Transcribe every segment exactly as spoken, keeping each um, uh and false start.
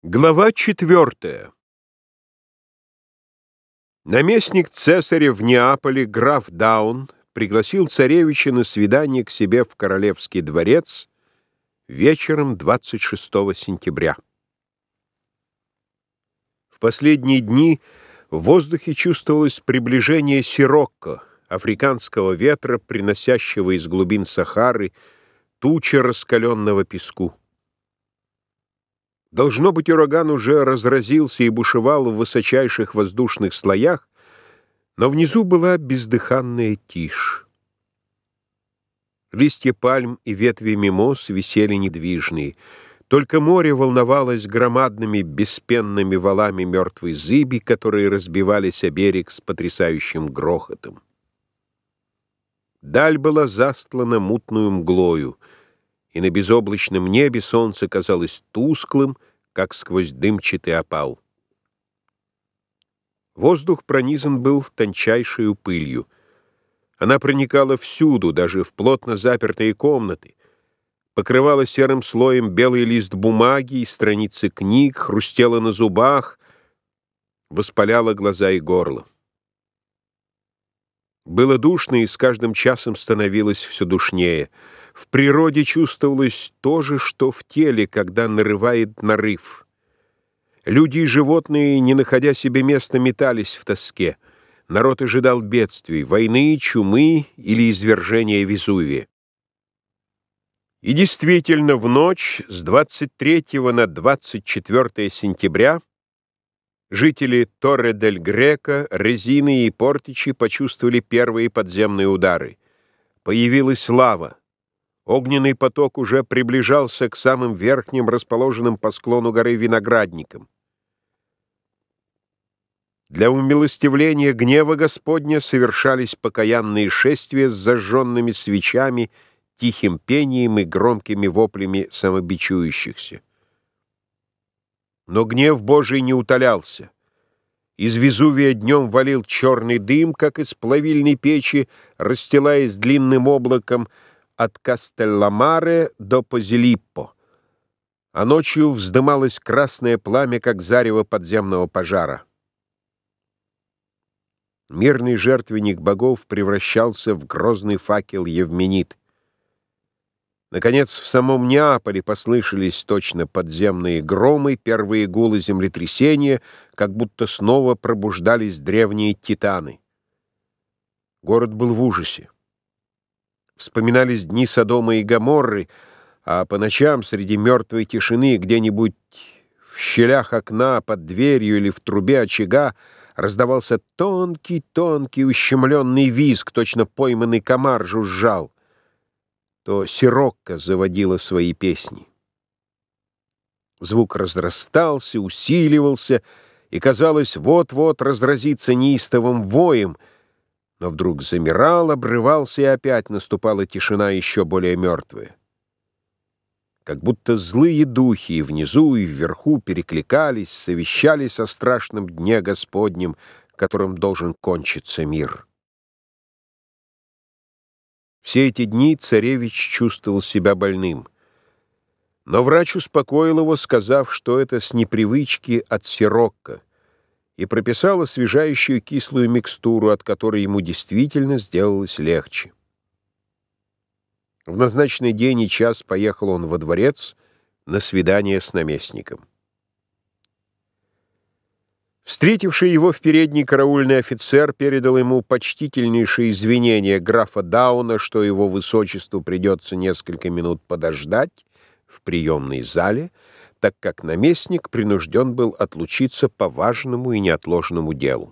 Глава четвертая. Наместник цесаря в Неаполе граф Даун пригласил царевича на свидание к себе в Королевский дворец вечером двадцать шестого сентября. В последние дни в воздухе чувствовалось приближение сирокко, африканского ветра, приносящего из глубин Сахары тучи раскаленного песку. Должно быть, ураган уже разразился и бушевал в высочайших воздушных слоях, но внизу была бездыханная тишь. Листья пальм и ветви мимоз висели недвижные. Только море волновалось громадными беспенными валами мертвой зыби, которые разбивались о берег с потрясающим грохотом. Даль была застлана мутную мглою, и на безоблачном небе солнце казалось тусклым, как сквозь дымчатый опал. Воздух пронизан был тончайшей пылью. Она проникала всюду, даже в плотно запертые комнаты, покрывала серым слоем белый лист бумаги и страницы книг, хрустела на зубах, воспаляла глаза и горло. Было душно, и с каждым часом становилось все душнее. В природе чувствовалось то же, что в теле, когда нарывает нарыв. Люди и животные, не находя себе места, метались в тоске. Народ ожидал бедствий, войны, чумы или извержения Везувия. И действительно, в ночь с двадцать третьего на двадцать четвёртое сентября жители Торре-дель-Греко, Резины и Портичи почувствовали первые подземные удары. Появилась лава. Огненный поток уже приближался к самым верхним, расположенным по склону горы виноградникам. Для умилостивления гнева Господня совершались покаянные шествия с зажженными свечами, тихим пением и громкими воплями самобичующихся. Но гнев Божий не утолялся. Из Везувия днем валил черный дым, как из плавильной печи, расстилаясь длинным облаком от Кастелламаре до Позилиппо, а ночью вздымалось красное пламя, как зарево подземного пожара. Мирный жертвенник богов превращался в грозный факел Евменид. Наконец, в самом Неаполе послышались точно подземные громы, первые гулы землетрясения, как будто снова пробуждались древние титаны. Город был в ужасе. Вспоминались дни Содома и Гоморры, а по ночам среди мертвой тишины где-нибудь в щелях окна, под дверью или в трубе очага раздавался тонкий-тонкий ущемленный визг, точно пойманный комар жужжал. То сирокко заводила свои песни. Звук разрастался, усиливался, и, казалось, вот-вот разразится неистовым воем, но вдруг замирал, обрывался, и опять наступала тишина еще более мертвая. Как будто злые духи и внизу, и вверху перекликались, совещались о страшном дне Господнем, которым должен кончиться мир. Все эти дни царевич чувствовал себя больным. Но врач успокоил его, сказав, что это с непривычки от сирокко, и прописал освежающую кислую микстуру, от которой ему действительно сделалось легче. В назначенный день и час поехал он во дворец на свидание с наместником. Встретивший его в передней караульный офицер передал ему почтительнейшие извинения графа Дауна, что его высочеству придется несколько минут подождать в приемной зале, так как наместник принужден был отлучиться по важному и неотложному делу.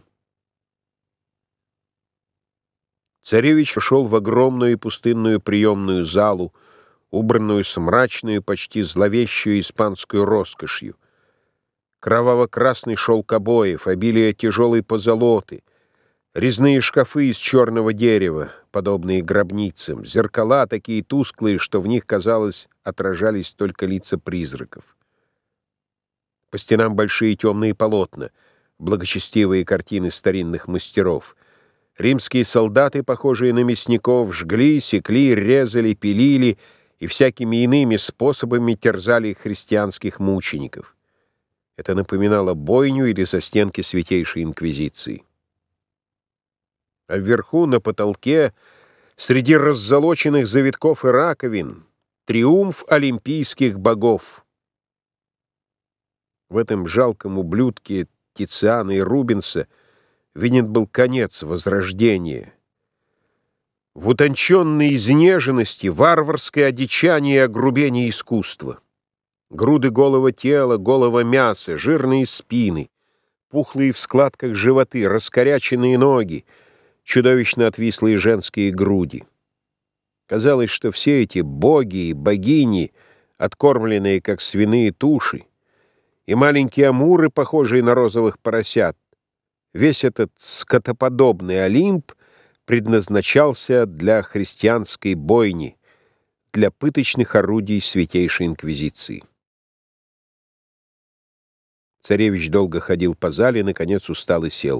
Царевич вошел в огромную и пустынную приемную залу, убранную с мрачной, почти зловещую испанскую роскошью. Кроваво-красный шелк обоев, обилие тяжелой позолоты, резные шкафы из черного дерева, подобные гробницам, зеркала такие тусклые, что в них, казалось, отражались только лица призраков. По стенам большие темные полотна, благочестивые картины старинных мастеров. Римские солдаты, похожие на мясников, жгли, секли, резали, пилили и всякими иными способами терзали христианских мучеников. Это напоминало бойню или застенки Святейшей Инквизиции. А вверху, на потолке, среди раззолоченных завитков и раковин, триумф олимпийских богов. В этом жалком ублюдке Тициана и Рубенса виден был конец возрождения. В утонченной изнеженности варварское одичание и огрубение искусства. Груды голого тела, голого мяса, жирные спины, пухлые в складках животы, раскоряченные ноги, чудовищно отвислые женские груди. Казалось, что все эти боги и богини, откормленные как свиные туши, и маленькие амуры, похожие на розовых поросят, весь этот скотоподобный Олимп предназначался для христианской бойни, для пыточных орудий Святейшей Инквизиции. Царевич долго ходил по зале, наконец устал и сел.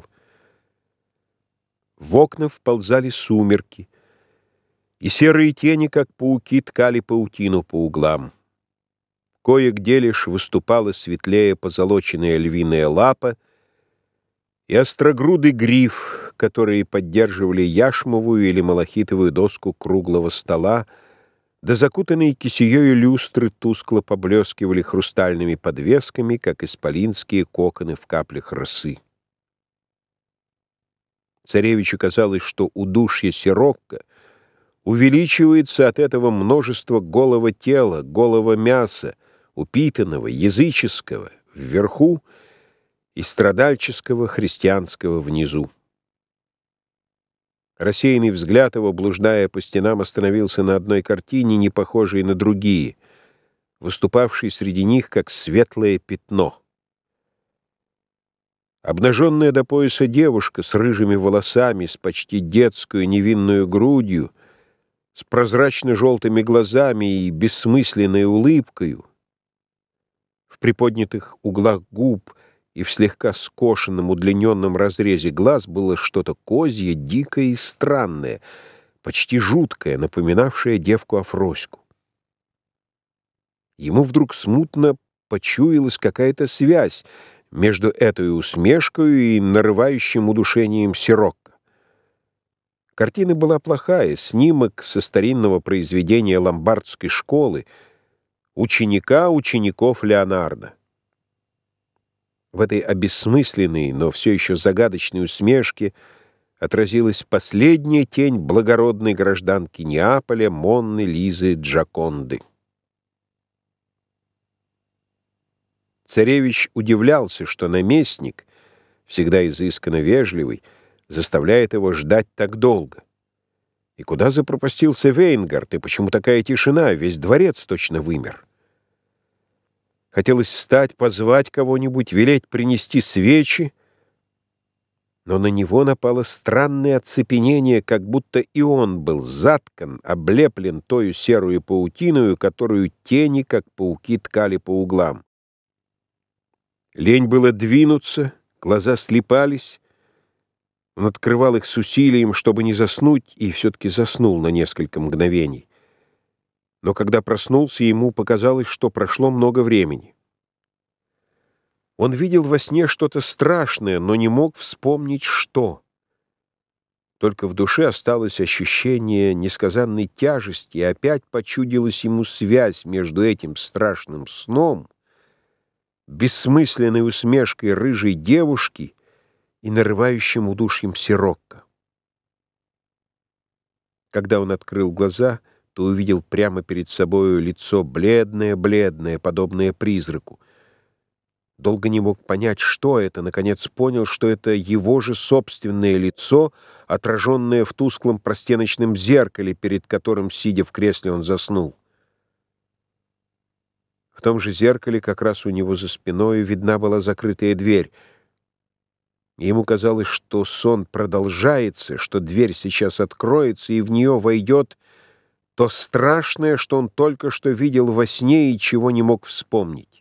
В окна вползали сумерки, и серые тени, как пауки, ткали паутину по углам. Кое-где лишь выступала светлее позолоченная львиная лапа и острогрудый гриф, которые поддерживали яшмовую или малахитовую доску круглого стола, да закутанные кисеёю люстры тускло поблескивали хрустальными подвесками, как исполинские коконы в каплях росы. Царевичу казалось, что удушье Сирокко увеличивается от этого множества голого тела, голого мяса, упитанного, языческого вверху и страдальческого христианского внизу. Рассеянный взгляд его, блуждая по стенам, остановился на одной картине, не похожей на другие, выступавшей среди них как светлое пятно. Обнаженная до пояса девушка с рыжими волосами, с почти детскую невинную грудью, с прозрачно-желтыми глазами и бессмысленной улыбкою, в приподнятых углах губ и в слегка скошенном удлиненном разрезе глаз было что-то козье, дикое и странное, почти жуткое, напоминавшее девку Афроську. Ему вдруг смутно почуялась какая-то связь между этой усмешкой и нарывающим удушением Сирокко. Картина была плохая, снимок со старинного произведения ломбардской школы, ученика учеников Леонардо. В этой обессмысленной, но все еще загадочной усмешке отразилась последняя тень благородной гражданки Неаполя Монны Лизы Джаконды. Царевич удивлялся, что наместник, всегда изысканно вежливый, заставляет его ждать так долго. И куда запропастился Вейнгард, и почему такая тишина, весь дворец точно вымер? Хотелось встать, позвать кого-нибудь, велеть принести свечи, но на него напало странное оцепенение, как будто и он был заткан, облеплен тою серую паутиною, которую тени, как пауки, ткали по углам. Лень было двинуться, глаза слипались. Он открывал их с усилием, чтобы не заснуть, и все-таки заснул на несколько мгновений. Но когда проснулся, ему показалось, что прошло много времени. Он видел во сне что-то страшное, но не мог вспомнить, что. Только в душе осталось ощущение несказанной тяжести, и опять почудилась ему связь между этим страшным сном, бессмысленной усмешкой рыжей девушки и нарывающим удушьем Сирокко. Когда он открыл глаза, то увидел прямо перед собою лицо бледное-бледное, подобное призраку. Долго не мог понять, что это, наконец понял, что это его же собственное лицо, отраженное в тусклом простеночном зеркале, перед которым, сидя в кресле, он заснул. В том же зеркале, как раз у него за спиной, видна была закрытая дверь. Ему казалось, что сон продолжается, что дверь сейчас откроется, и в нее войдет то страшное, что он только что видел во сне и чего не мог вспомнить.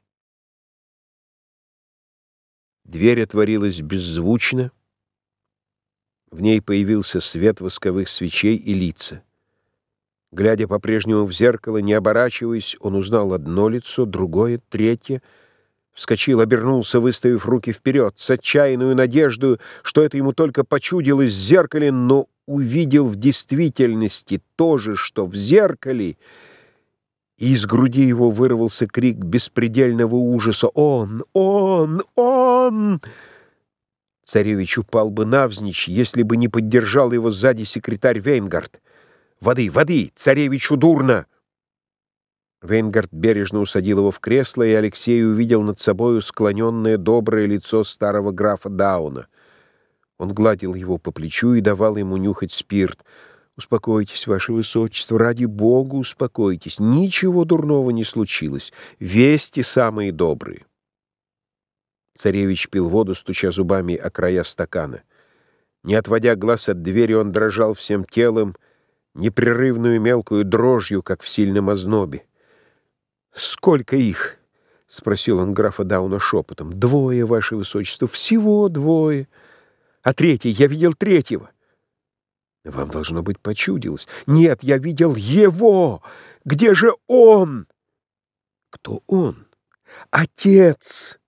Дверь отворилась беззвучно. В ней появился свет восковых свечей и лица. Глядя по-прежнему в зеркало, не оборачиваясь, он узнал одно лицо, другое, третье. Вскочил, обернулся, выставив руки вперед, с отчаянную надеждой, что это ему только почудилось в зеркале, но увидел в действительности то же, что в зеркале, и из груди его вырвался крик беспредельного ужаса: «Он! Он! Он!» Царевич упал бы навзничь, если бы не поддержал его сзади секретарь Вейнгард. «Воды! Воды! Царевичу дурно!» Вейнгард бережно усадил его в кресло, и Алексей увидел над собою склоненное доброе лицо старого графа Дауна. Он гладил его по плечу и давал ему нюхать спирт. «Успокойтесь, ваше высочество, ради бога, успокойтесь. Ничего дурного не случилось. Вести самые добрые». Царевич пил воду, стуча зубами о края стакана. Не отводя глаз от двери, он дрожал всем телом, непрерывную мелкую дрожью, как в сильном ознобе. «Сколько их?» — спросил он графа Дауна шепотом. «Двое, ваше высочество, всего двое. А третий, я видел третьего». «Вам, должно быть, почудилось». «Нет, я видел его! Где же он?» «Кто он?» «Отец!»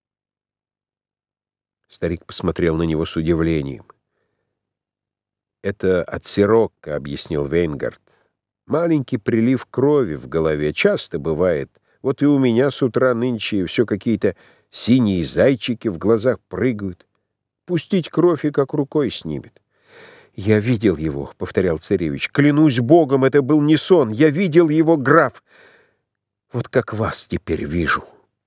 Старик посмотрел на него с удивлением. «Это от сирокко», — объяснил Вейнгард. «Маленький прилив крови в голове. Часто бывает. Вот и у меня с утра нынче все какие-то синие зайчики в глазах прыгают. Пустить кровь и как рукой снимет». «Я видел его», — повторял царевич. «Клянусь богом, это был не сон. Я видел его, граф. Вот как вас теперь вижу».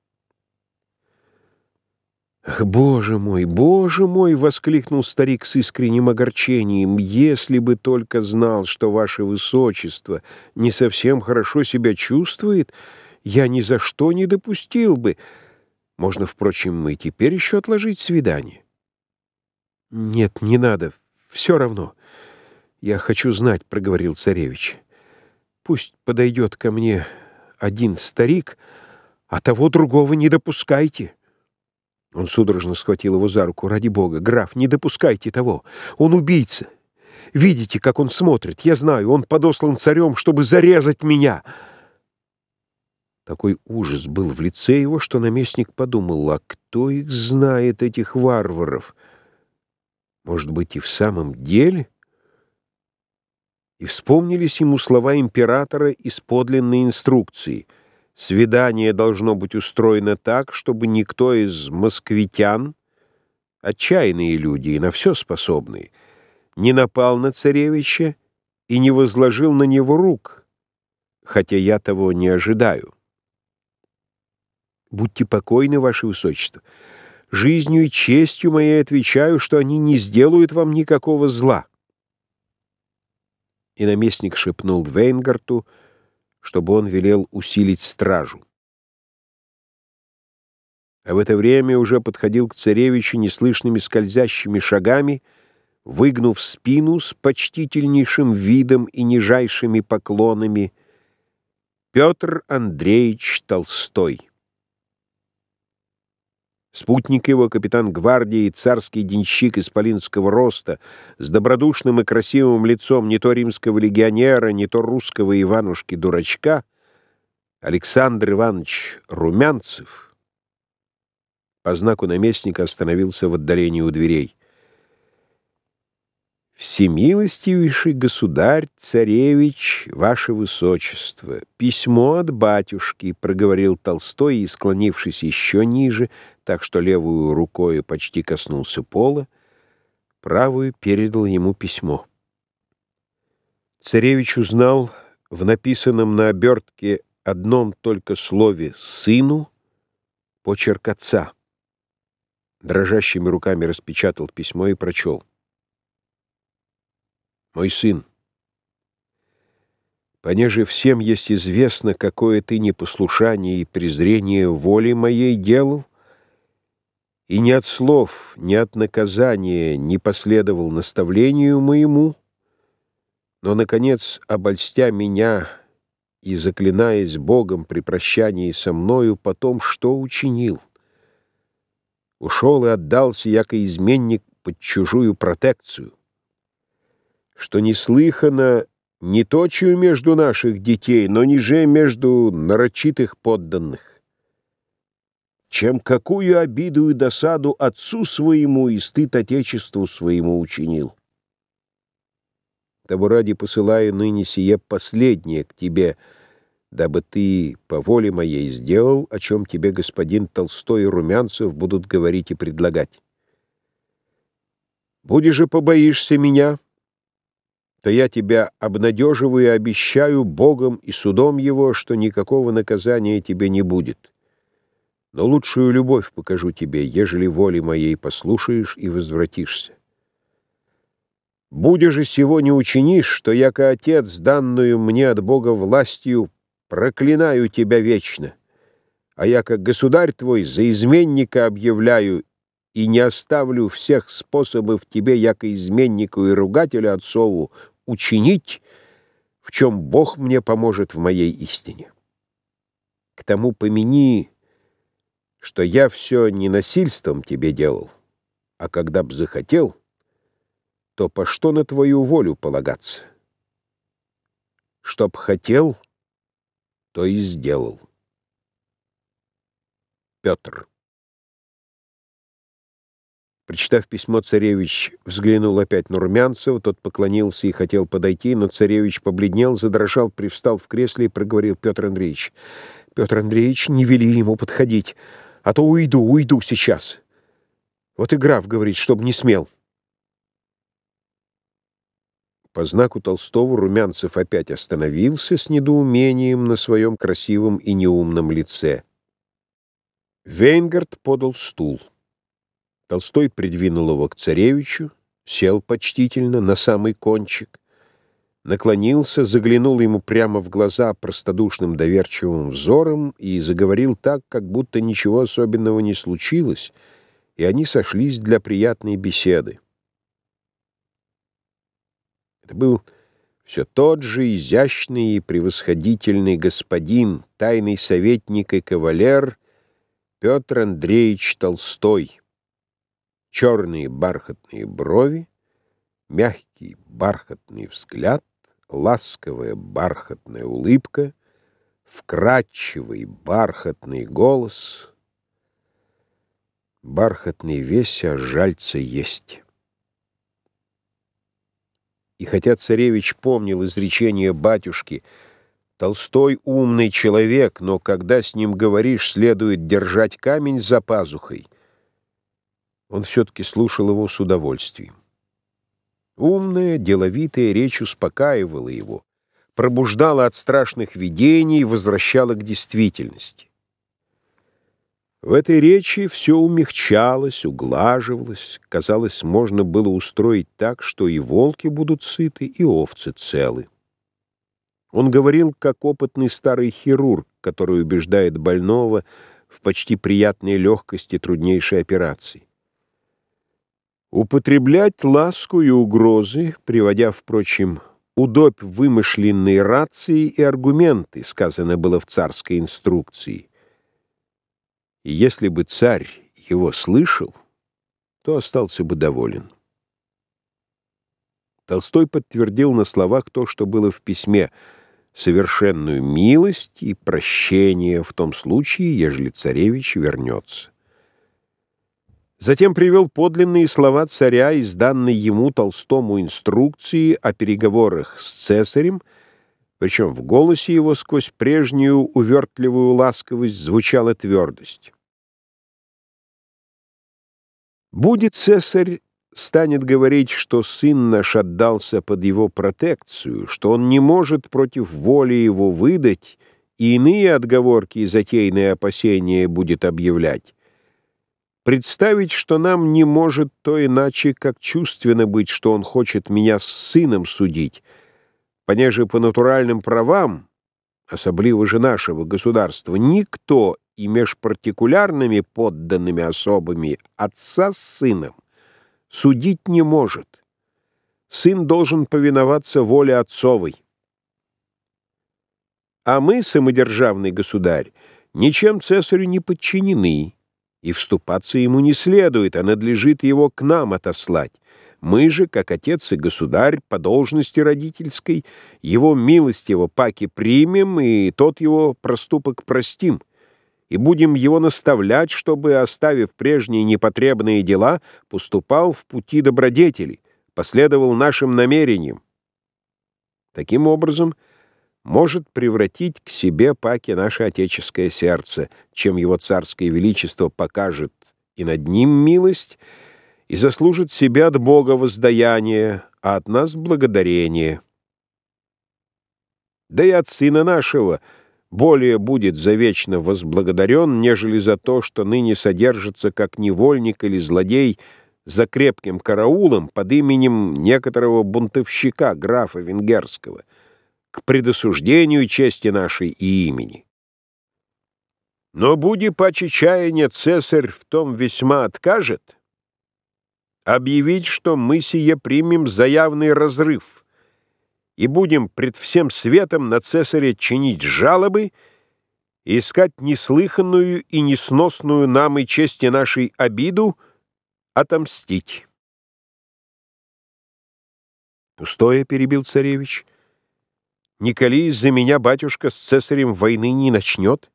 «Ах, боже мой, боже мой!» — воскликнул старик с искренним огорчением. «Если бы только знал, что ваше высочество не совсем хорошо себя чувствует, я ни за что не допустил бы. Можно, впрочем, и теперь еще отложить свидание». «Нет, не надо. Все равно. Я хочу знать», — проговорил царевич. «Пусть подойдет ко мне один старик, а того другого не допускайте». Он судорожно схватил его за руку. «Ради бога, граф, не допускайте того. Он убийца. Видите, как он смотрит? Я знаю, он подослан царем, чтобы зарезать меня». Такой ужас был в лице его, что наместник подумал: а кто их знает, этих варваров? Может быть, и в самом деле? И вспомнились ему слова императора из подлинной инструкции: свидание должно быть устроено так, чтобы никто из москвитян, отчаянные люди и на все способные, не напал на царевича и не возложил на него рук, хотя я того не ожидаю. Будьте покойны, ваше высочество. Жизнью и честью моей отвечаю, что они не сделают вам никакого зла». И наместник шепнул Вейнгарту, чтобы он велел усилить стражу. А в это время уже подходил к царевичу неслышными скользящими шагами, выгнув спину с почтительнейшим видом и нижайшими поклонами, Петр Андреевич Толстой. Спутник его, капитан гвардии, царский денщик исполинского роста, с добродушным и красивым лицом не то римского легионера, не то русского Иванушки-дурачка, Александр Иванович Румянцев, по знаку наместника остановился в отдалении у дверей. «Всемилостивейший государь, царевич, ваше высочество, письмо от батюшки», — проговорил Толстой и, склонившись еще ниже, так что левую рукой почти коснулся пола, правую передал ему письмо. Царевич узнал в написанном на обертке одном только слове «сыну» почерк отца. Дрожащими руками распечатал письмо и прочел: «Мой сын, понеже всем есть известно, какое ты непослушание и презрение воли моей делал, и ни от слов, ни от наказания не последовал наставлению моему, но, наконец, обольстя меня и заклинаясь Богом при прощании со мною, потом что учинил? Ушел и отдался, яко изменник, под чужую протекцию, что неслыхано не точию между наших детей, но ниже между нарочитых подданных. чем какую обиду и досаду отцу своему и стыд отечеству своему учинил. Того ради посылаю ныне сие последнее к тебе, дабы ты по воле моей сделал, о чем тебе господин Толстой и Румянцев будут говорить и предлагать. Буди же побоишься меня, то я тебя обнадеживаю и обещаю Богом и судом его, что никакого наказания тебе не будет. Но лучшую любовь покажу тебе, ежели воли моей послушаешь и возвратишься. Будя же сего не учинишь, что яко отец, данную мне от Бога властью, проклинаю тебя вечно, а яко государь твой за изменника объявляю и не оставлю всех способов тебе, яко изменнику и ругателю отцову, учинить, в чем Бог мне поможет в моей истине. К тому помяни, что я все не насильством тебе делал, а когда б захотел, то по что на твою волю полагаться? Чтоб хотел, то и сделал. Петр. Прочитав письмо, царевич взглянул опять на Румянцева, тот поклонился и хотел подойти, но царевич побледнел, задрожал, привстал в кресле и проговорил: Петр Андреевич, Петр Андреевич, не вели ему подходить, а то уйду, уйду сейчас. Вот и граф говорит, чтоб не смел. По знаку Толстого Румянцев опять остановился с недоумением на своем красивом и неумном лице. Вейнгард подал стул. Толстой придвинул его к царевичу, сел почтительно на самый кончик, наклонился, заглянул ему прямо в глаза простодушным доверчивым взором и заговорил так, как будто ничего особенного не случилось, и они сошлись для приятной беседы. Это был все тот же изящный и превосходительный господин, тайный советник и кавалер Петр Андреевич Толстой. Черные бархатные брови, мягкий бархатный взгляд, ласковая бархатная улыбка, вкрадчивый бархатный голос. Бархатный весь, а жальца есть. И хотя царевич помнил изречение батюшки «Толстой умный человек, но когда с ним говоришь, следует держать камень за пазухой», он все-таки слушал его с удовольствием. Умная, деловитая речь успокаивала его, пробуждала от страшных видений и возвращала к действительности. В этой речи все умягчалось, углаживалось, казалось, можно было устроить так, что и волки будут сыты, и овцы целы. Он говорил, как опытный старый хирург, который убеждает больного в почти приятной легкости труднейшей операции. Употреблять ласку и угрозы, приводя, впрочем, удобь вымышленные рации и аргументы, сказано было в царской инструкции. И если бы царь его слышал, то остался бы доволен. Толстой подтвердил на словах то, что было в письме, совершенную милость и прощение в том случае, ежели царевич вернется. Затем привел подлинные слова царя из данной ему Толстому инструкции о переговорах с цесарем, причем в голосе его сквозь прежнюю увертливую ласковость звучала твердость. «Будет цесарь, станет говорить, что сын наш отдался под его протекцию, что он не может против воли его выдать, и иные отговорки и затейные опасения будет объявлять. Представить, что нам не может то иначе, как чувственно быть, что он хочет меня с сыном судить, понеже по натуральным правам, особливо же нашего государства, никто и меж партикулярными подданными особами отца с сыном судить не может. Сын должен повиноваться воле отцовой. А мы, самодержавный государь, ничем цесарю не подчинены, и вступаться ему не следует, а надлежит его к нам отослать. Мы же, как отец и государь, по должности родительской, его милостиво паки примем, и тот его проступок простим, и будем его наставлять, чтобы, оставив прежние непотребные дела, поступал в пути добродетели, последовал нашим намерениям. Таким образом, может превратить к себе паки наше отеческое сердце, чем его царское величество покажет и над ним милость, и заслужит себе от Бога воздаяние, а от нас благодарение. Да и от сына нашего более будет завечно возблагодарен, нежели за то, что ныне содержится как невольник или злодей за крепким караулом под именем некоторого бунтовщика, графа Венгерского, к предосуждению чести нашей и имени. Но буди паче чаяния цесарь в том весьма откажет, объявить, что мы сие примем за явный разрыв и будем пред всем светом на цесаря чинить жалобы и искать неслыханную и несносную нам и чести нашей обиду отомстить. «Пустое», — перебил царевич. «Николи из-за меня батюшка с цесарем войны не начнет».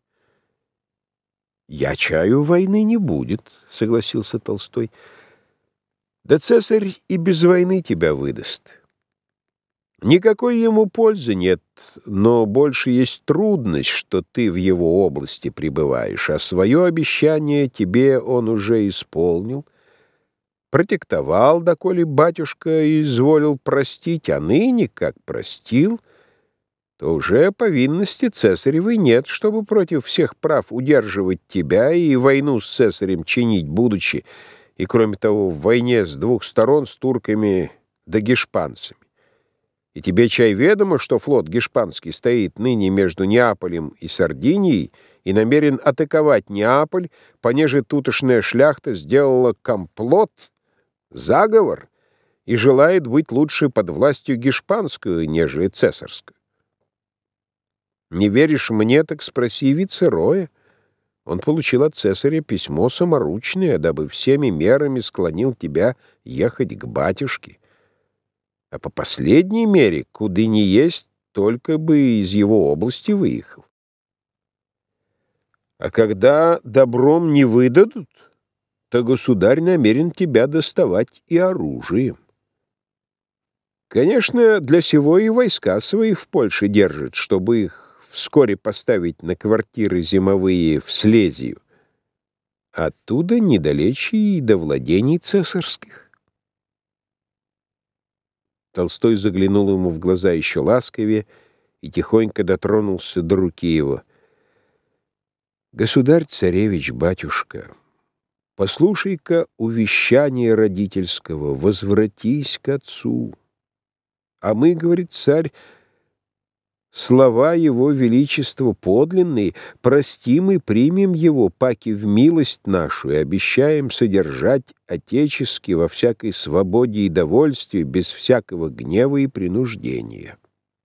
«Я чаю, войны не будет», — согласился Толстой. «Да цесарь и без войны тебя выдаст. Никакой ему пользы нет, но больше есть трудность, что ты в его области пребываешь, а свое обещание тебе он уже исполнил, протектовал, доколе батюшка изволил простить, а ныне, как простил, то уже повинности цесаревой нет, чтобы против всех прав удерживать тебя и войну с цесарем чинить будучи, и, кроме того, в войне с двух сторон с турками да гешпанцами. И тебе, чай, ведомо, что флот гешпанский стоит ныне между Неаполем и Сардинией и намерен атаковать Неаполь, понеже тутошная шляхта сделала комплот, заговор, и желает быть лучше под властью гешпанскую, нежели цесарскую. Не веришь мне, так спроси вицероя. Он получил от цесаря письмо саморучное, дабы всеми мерами склонил тебя ехать к батюшке. А по последней мере, куда ни есть, только бы из его области выехал. А когда добром не выдадут, то государь намерен тебя доставать и оружием. Конечно, для сего и войска свои в Польше держат, чтобы их вскоре поставить на квартиры зимовые в Слезию. Оттуда недалече и до владений цесарских. Толстой заглянул ему в глаза еще ласковее и тихонько дотронулся до руки его. «Государь-царевич, батюшка, послушай-ка увещание родительского, возвратись к отцу. А мы, — говорит царь, — слова его величества подлинные, простим и примем его, паки в милость нашу, и обещаем содержать отечески во всякой свободе и довольстве, без всякого гнева и принуждения».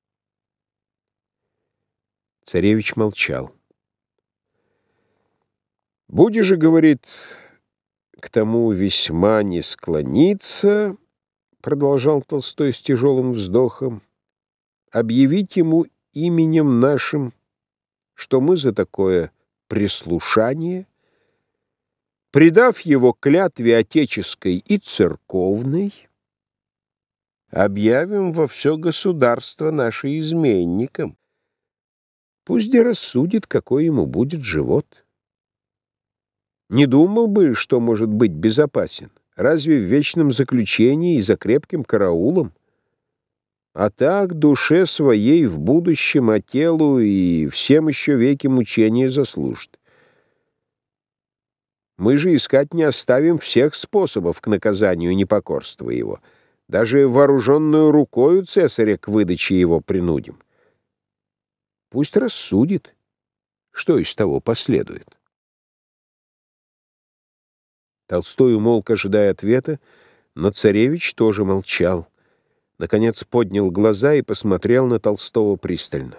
Царевич молчал. «Буди же, — говорит, — к тому весьма не склониться, — продолжал Толстой с тяжелым вздохом, — объявить ему именем нашим, что мы за такое прислушание, предав его клятве отеческой и церковной, объявим во все государство наше изменникам. Пусть и рассудит, какой ему будет живот. Не думал бы, что может быть безопасен, разве в вечном заключении и за крепким караулом? А так душе своей в будущем, а телу и всем еще веки мучения заслужит. Мы же искать не оставим всех способов к наказанию непокорства его. Даже вооруженную рукою цесаря к выдаче его принудим. Пусть рассудит, что из того последует». Толстой умолк, ожидая ответа, но царевич тоже молчал. Наконец поднял глаза и посмотрел на Толстого пристально.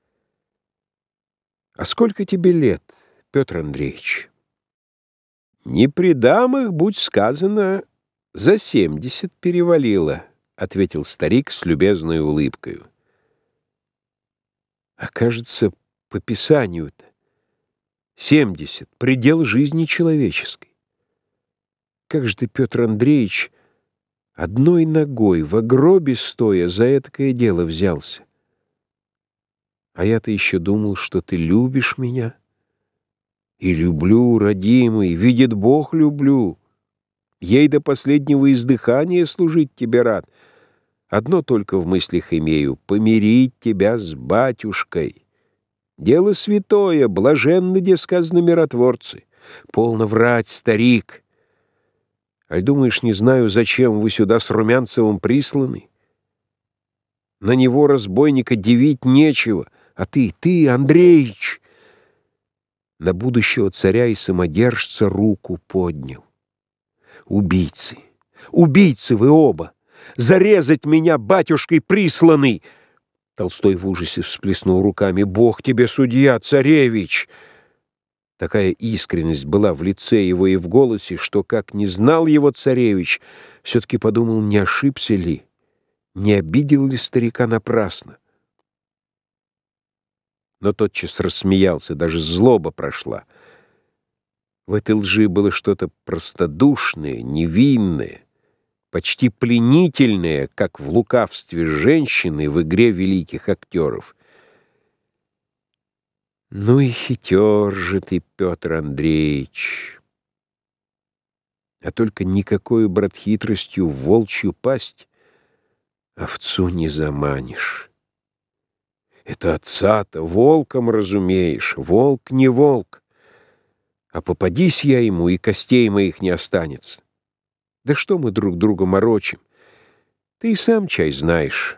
«А сколько тебе лет, Петр Андреевич?» «Не при дамах, будь сказано, за семьдесят перевалило», — ответил старик с любезной улыбкою. «А кажется, по писанию-то Семьдесят — предел жизни человеческой. Как же ты, Петр Андреевич, одной ногой в гробе стоя за этакое дело взялся? А я-то еще думал, что ты любишь меня. И люблю, родимый, видит Бог, люблю. Ей до последнего издыхания служить тебе рад. Одно только в мыслях имею — помирить тебя с батюшкой. Дело святое, блаженны, где сказано, миротворцы. Полно врать, старик. Аль думаешь, не знаю, зачем вы сюда с Румянцевым присланы? На него, разбойника, дивить нечего, а ты, ты, Андреич, на будущего царя и самодержца руку поднял. Убийцы, убийцы вы оба! Зарезать меня батюшкой присланы! Толстой в ужасе всплеснул руками. «Бог тебе судья, царевич!» Такая искренность была в лице его и в голосе, что, как не знал его царевич, все-таки подумал, не ошибся ли, не обидел ли старика напрасно. Но тотчас рассмеялся, даже злоба прошла. В этой лжи было что-то простодушное, невинное, почти пленительное, как в лукавстве женщины в игре великих актеров. Ну и хитер же ты, Петр Андреевич. А только никакой, брат, хитростью в волчью пасть овцу не заманишь. Это отца-то волком разумеешь, волк не волк. А попадись я ему, и костей моих не останется. Да что мы друг друга морочим? Ты и сам чай знаешь.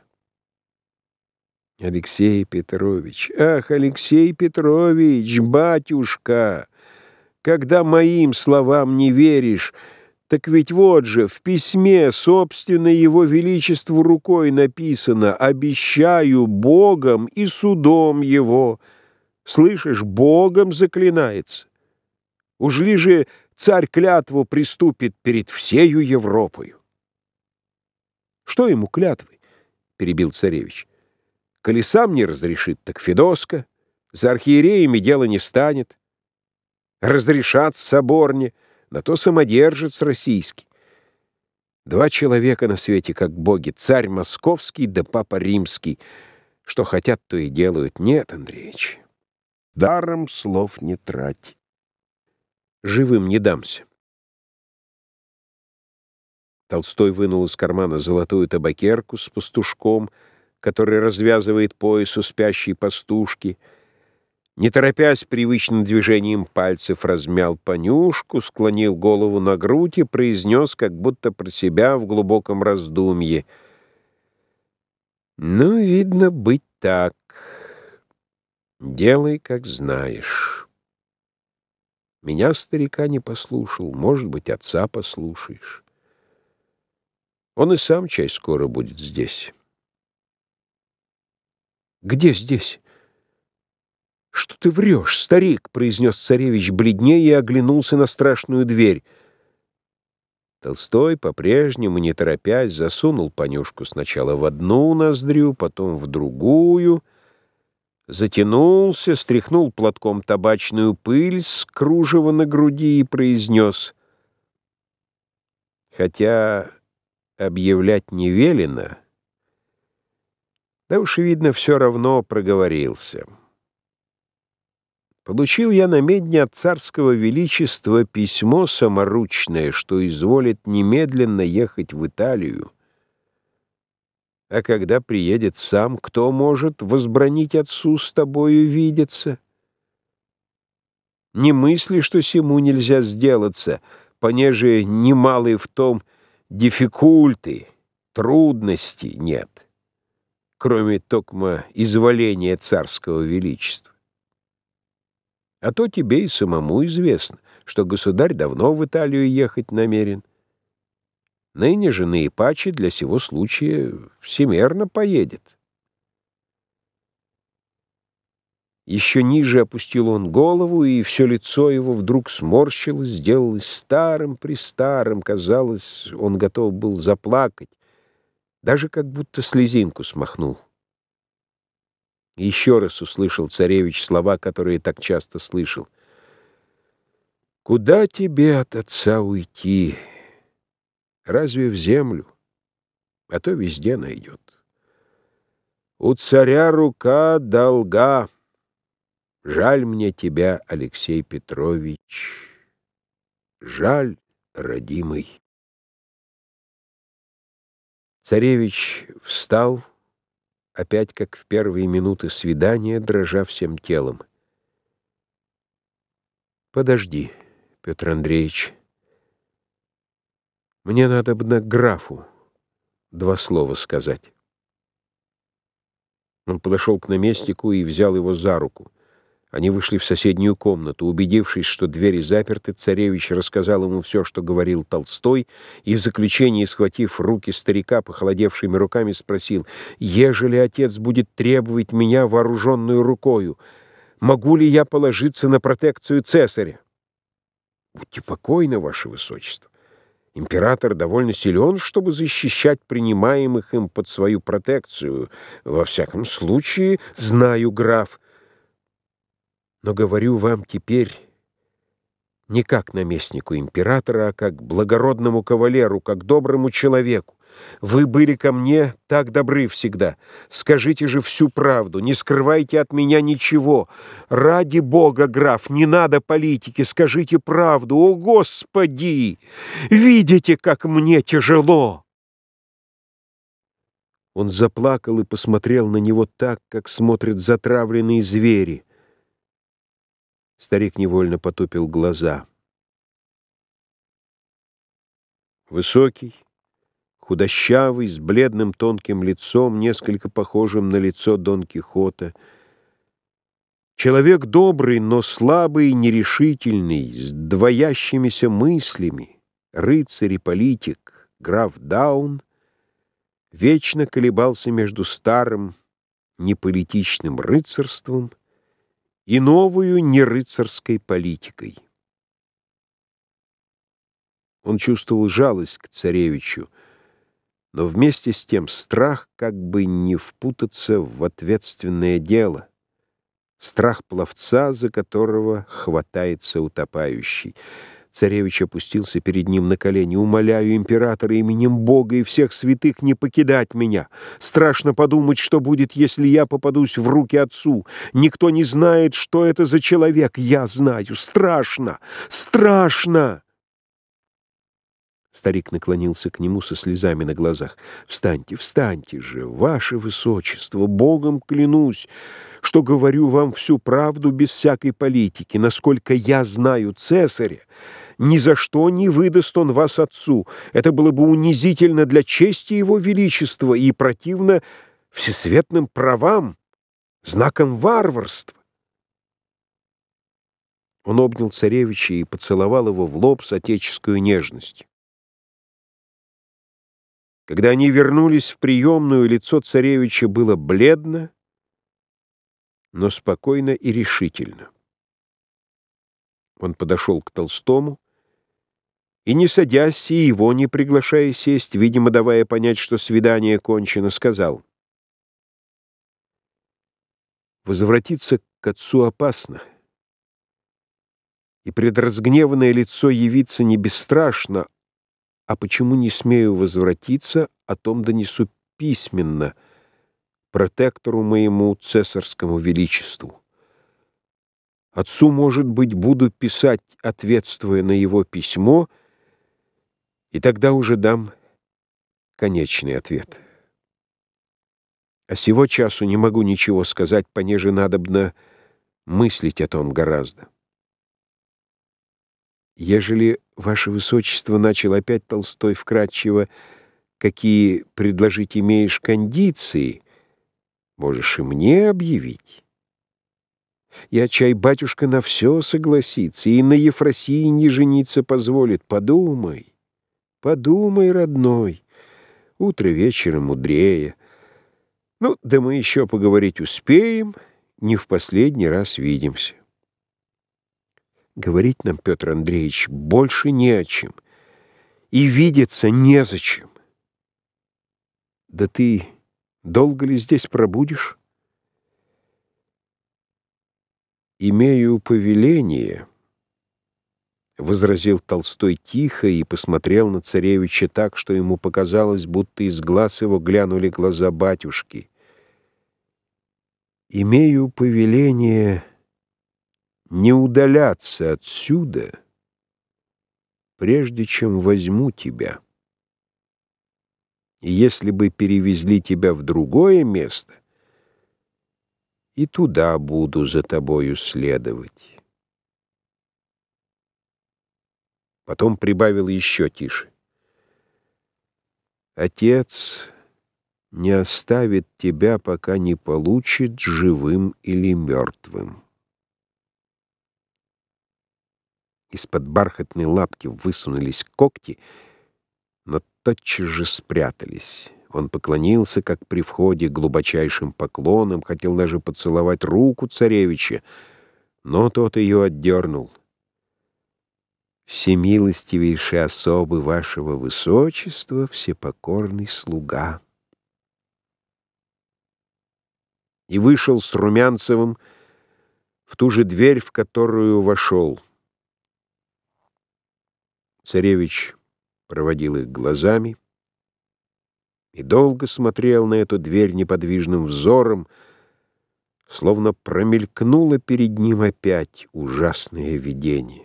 Алексей Петрович, ах, Алексей Петрович, батюшка, когда моим словам не веришь, так ведь вот же в письме собственно его величеству рукой написано: «Обещаю Богом и судом его». Слышишь, Богом заклинается. Уж ли же царь клятву приступит перед всею Европою? Что ему клятвы? Перебил царевич. Коли сам не разрешит, так Федоска. За архиереями дело не станет. Разрешат соборне, на то самодержец российский. Два человека на свете, как боги, царь московский да папа римский. Что хотят, то и делают. Нет, Андреич, даром слов не трать. Живым не дамся. Толстой вынул из кармана золотую табакерку с пастушком, который развязывает пояс у спящей пастушки. Не торопясь, привычным движением пальцев размял понюшку, склонил голову на грудь и произнес, как будто про себя в глубоком раздумье: «Ну, видно, быть так. Делай, как знаешь. Меня, старика, не послушал, может быть, отца послушаешь. Он и сам, чай, скоро будет здесь». «Где здесь? Что ты врешь, старик?» — произнес царевич бледнее и оглянулся на страшную дверь. Толстой, по-прежнему, не торопясь, засунул понюшку сначала в одну ноздрю, потом в другую, затянулся, стряхнул платком табачную пыль с кружева на груди и произнес: «Хотя объявлять не велено, да уж, видно, все равно проговорился. Получил я на медне от царского величества письмо саморучное, что изволит немедленно ехать в Италию. А когда приедет сам, кто может возбранить отцу с тобою видеться? Не мысли, что сему нельзя сделаться, понеже немалые в том диффикульты, трудности нет, кроме токма изволения царского величества. А то тебе и самому известно, что государь давно в Италию ехать намерен. Ныне же наипаче для сего случая всемерно поедет». Еще ниже опустил он голову, и все лицо его вдруг сморщилось, сделалось старым-престарым, казалось, он готов был заплакать, даже как будто слезинку смахнул. Еще раз услышал царевич слова, которые так часто слышал: Куда тебе от отца уйти? Разве в землю? А то везде найдет. У царя рука долга. Жаль мне тебя, Алексей Петрович. Жаль, родимый. Царевич встал, опять как в первые минуты свидания, дрожа всем телом. Подожди, Петр Андреевич. Мне надобно графу два слова сказать. Он подошел к наместнику и взял его за руку. Они вышли в соседнюю комнату. Убедившись, что двери заперты, царевич рассказал ему все, что говорил Толстой, и в заключении, схватив руки старика похолодевшими руками, спросил: «Ежели отец будет требовать меня вооруженную рукою, могу ли я положиться на протекцию цесаря?» «Будьте покойны, ваше высочество. Император довольно силен, чтобы защищать принимаемых им под свою протекцию. Во всяком случае, знаю, граф. Но говорю вам теперь не как наместнику императора, а как благородному кавалеру, как доброму человеку. Вы были ко мне так добры всегда. Скажите же всю правду, не скрывайте от меня ничего. Ради Бога, граф, не надо политики, скажите правду. О, Господи! Видите, как мне тяжело!» Он заплакал и посмотрел на него так, как смотрят затравленные звери. Старик невольно потупил глаза. Высокий, худощавый, с бледным тонким лицом, несколько похожим на лицо Дон Кихота. Человек добрый, но слабый и нерешительный, с двоящимися мыслями, рыцарь и политик, граф Даун, вечно колебался между старым неполитичным рыцарством и новую нерыцарской политикой. Он чувствовал жалость к царевичу, но вместе с тем страх как бы не впутаться в ответственное дело, страх пловца, за которого хватается утопающий. Царевич опустился перед ним на колени. «Умоляю императора именем Бога и всех святых не покидать меня. Страшно подумать, что будет, если я попадусь в руки отцу. Никто не знает, что это за человек. Я знаю. Страшно! Страшно!» Старик наклонился к нему со слезами на глазах. «Встаньте, встаньте же, ваше высочество, Богом клянусь, что говорю вам всю правду без всякой политики. Насколько я знаю цесаря, ни за что не выдаст он вас отцу. Это было бы унизительно для чести его величества и противно всесветным правам, знаком варварства». Он обнял царевича и поцеловал его в лоб с отеческую нежностью. Когда они вернулись в приемную, лицо царевича было бледно, но спокойно и решительно. Он подошел к Толстому и, не садясь, и его не приглашая сесть, видимо, давая понять, что свидание кончено, сказал: «Возвратиться к отцу опасно, и пред разгневанное лицо явиться не бесстрашно, а почему не смею возвратиться, о том донесу письменно протектору моему цесарскому величеству. Отцу, может быть, буду писать, ответствуя на его письмо, и тогда уже дам конечный ответ. А сего часу не могу ничего сказать, понеже надобно мыслить о том гораздо». «Ежели, ваше высочество, — начал опять Толстой вкратчиво, — какие предложить имеешь кондиции, можешь и мне объявить. Я, чай, батюшка, на все согласится, и на Ефросии не жениться позволит. Подумай, подумай, родной, утро вечера мудрее. Ну, да мы еще поговорить успеем, не в последний раз видимся. Говорить нам, Петр Андреевич, больше не о чем, и видеться незачем. Да ты долго ли здесь пробудешь?» «Имею повеление возразил Толстой тихо и посмотрел на царевича так, что ему показалось, будто из глаз его глянули глаза батюшки. «Имею повеление не удаляться отсюда, прежде чем возьму тебя. И если бы перевезли тебя в другое место, и туда буду за тобою следовать». Потом прибавил еще тише: «Отец не оставит тебя, пока не получит живым или мертвым». Из-под бархатной лапки высунулись когти, но тотчас же спрятались. Он поклонился, как при входе, глубочайшим поклоном, хотел даже поцеловать руку царевича, но тот ее отдернул. «Всемилостивейшей особы вашего высочества, всепокорный слуга». И вышел с Румянцевым в ту же дверь, в которую вошел. Царевич проводил их глазами и долго смотрел на эту дверь неподвижным взором, словно промелькнуло перед ним опять ужасное видение.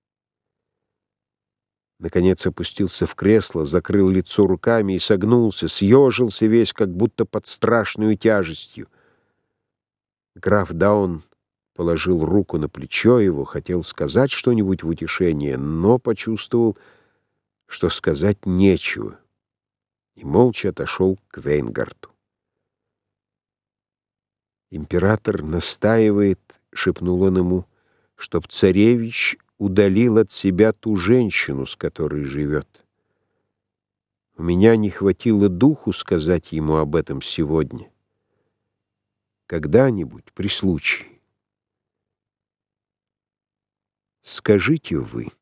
Наконец опустился в кресло, закрыл лицо руками и согнулся, съежился весь, как будто под страшной тяжестью. Граф Даун положил руку на плечо его, хотел сказать что-нибудь в утешение, но почувствовал, что сказать нечего, и молча отошел к Вейнгарту. «Император настаивает, — шепнул он ему, — чтоб царевич удалил от себя ту женщину, с которой живет. У меня не хватило духу сказать ему об этом сегодня. Когда-нибудь, при случае. Скажите вы».